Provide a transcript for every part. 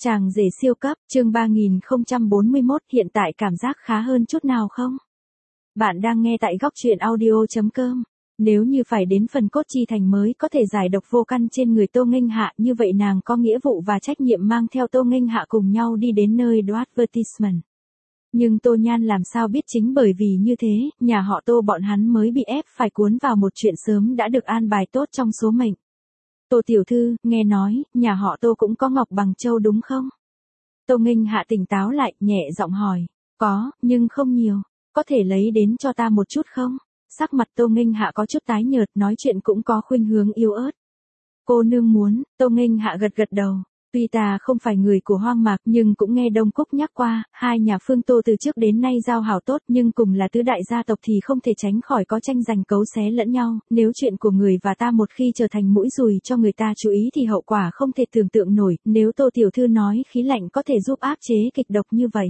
Chàng rể siêu cấp, chương 3041, hiện tại cảm giác khá hơn chút nào không? Bạn đang nghe tại góc truyện audio.com. Nếu như phải đến phần cốt chi thành mới có thể giải độc vô căn trên người Tô Nghênh Hạ, như vậy nàng có nghĩa vụ và trách nhiệm mang theo Tô Nghênh Hạ cùng nhau đi đến nơi do advertisement. Nhưng Tô Nhan làm sao biết chính bởi vì như thế, nhà họ Tô bọn hắn mới bị ép phải cuốn vào một chuyện sớm đã được an bài tốt trong số mệnh. Tô tiểu thư, nghe nói, nhà họ Tô cũng có ngọc bằng châu đúng không? Tô Nghênh Hạ tỉnh táo lại, nhẹ giọng hỏi. Có, nhưng không nhiều. Có thể lấy đến cho ta một chút không? Sắc mặt Tô Nghênh Hạ có chút tái nhợt, nói chuyện cũng có khuynh hướng yếu ớt. Cô nương muốn, Tô Nghênh Hạ gật gật đầu. Tuy ta không phải người của Hoang Mạc nhưng cũng nghe Đông Cúc nhắc qua, hai nhà Phương Tô từ trước đến nay giao hảo tốt nhưng cùng là tứ đại gia tộc thì không thể tránh khỏi có tranh giành cấu xé lẫn nhau, nếu chuyện của người và ta một khi trở thành mũi dùi cho người ta chú ý thì hậu quả không thể tưởng tượng nổi, nếu Tô tiểu thư nói khí lạnh có thể giúp áp chế kịch độc như vậy.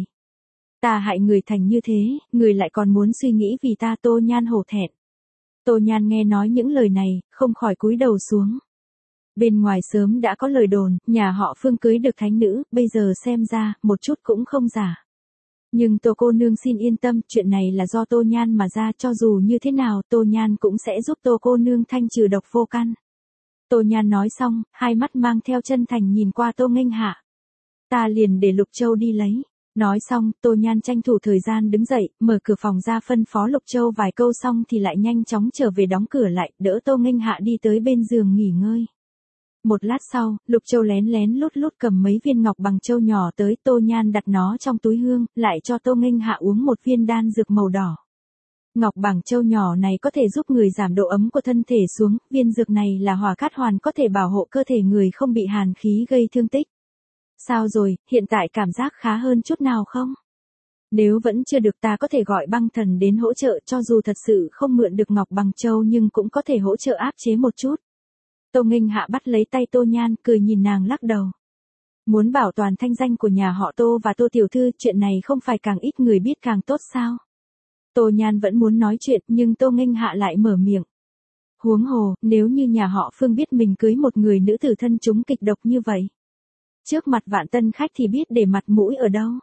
Ta hại người thành như thế, người lại còn muốn suy nghĩ vì ta. Tô Nhan hổ thẹn. Tô Nhan nghe nói những lời này, không khỏi cúi đầu xuống. Bên ngoài sớm đã có lời đồn, nhà họ Phương cưới được thánh nữ, bây giờ xem ra, một chút cũng không giả. Nhưng Tô cô nương xin yên tâm, chuyện này là do Tô Nhan mà ra, cho dù như thế nào, Tô Nhan cũng sẽ giúp Tô cô nương thanh trừ độc vô căn. Tô Nhan nói xong, hai mắt mang theo chân thành nhìn qua Tô Nghênh Hạ. Ta liền để Lục Châu đi lấy. Nói xong, Tô Nhan tranh thủ thời gian đứng dậy, mở cửa phòng ra phân phó Lục Châu vài câu xong thì lại nhanh chóng trở về đóng cửa lại, đỡ Tô Nghênh Hạ đi tới bên giường nghỉ ngơi. Một lát sau, Lục Châu lén lén lút lút cầm mấy viên ngọc bằng châu nhỏ tới, Tô Nhan đặt nó trong túi hương, lại cho Tô Nghênh Hạ uống một viên đan dược màu đỏ. Ngọc bằng châu nhỏ này có thể giúp người giảm độ ấm của thân thể xuống, viên dược này là hỏa cát hoàn có thể bảo hộ cơ thể người không bị hàn khí gây thương tích. Sao rồi, hiện tại cảm giác khá hơn chút nào không? Nếu vẫn chưa được ta có thể gọi băng thần đến hỗ trợ, cho dù thật sự không mượn được ngọc bằng châu nhưng cũng có thể hỗ trợ áp chế một chút. Tô Nghênh Hạ bắt lấy tay Tô Nhan, cười nhìn nàng lắc đầu. Muốn bảo toàn thanh danh của nhà họ Tô và Tô tiểu thư, chuyện này không phải càng ít người biết càng tốt sao? Tô Nhan vẫn muốn nói chuyện nhưng Tô Nghênh Hạ lại mở miệng. Huống hồ, nếu như nhà họ Phương biết mình cưới một người nữ tử thân chúng kịch độc như vậy. Trước mặt vạn tân khách thì biết để mặt mũi ở đâu.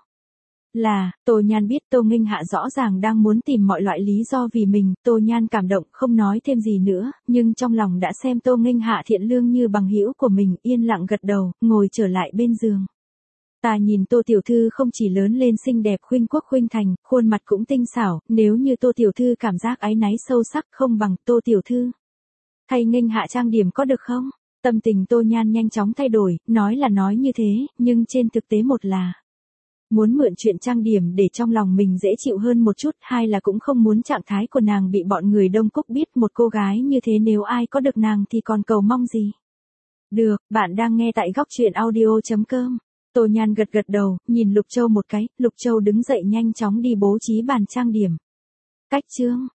Tô Nhan biết Tô Nghênh Hạ rõ ràng đang muốn tìm mọi loại lý do vì mình, Tô Nhan cảm động không nói thêm gì nữa, nhưng trong lòng đã xem Tô Nghênh Hạ thiện lương như bằng hữu của mình, yên lặng gật đầu, ngồi trở lại bên giường. Ta nhìn Tô tiểu thư không chỉ lớn lên xinh đẹp khuynh quốc khuynh thành, khuôn mặt cũng tinh xảo, nếu như Tô tiểu thư cảm giác áy náy sâu sắc không bằng Tô tiểu thư. Thay Nghênh Hạ trang điểm có được không? Tâm tình Tô Nhan nhanh chóng thay đổi, nói là nói như thế, nhưng trên thực tế một là muốn mượn chuyện trang điểm để trong lòng mình dễ chịu hơn một chút, hai là cũng không muốn trạng thái của nàng bị bọn người Đông Cúc biết, một cô gái như thế nếu ai có được nàng thì còn cầu mong gì. Được, bạn đang nghe tại góc truyện audio.com. Tô Nhan gật gật đầu, nhìn Lục Châu một cái, Lục Châu đứng dậy nhanh chóng đi bố trí bàn trang điểm. Cách chương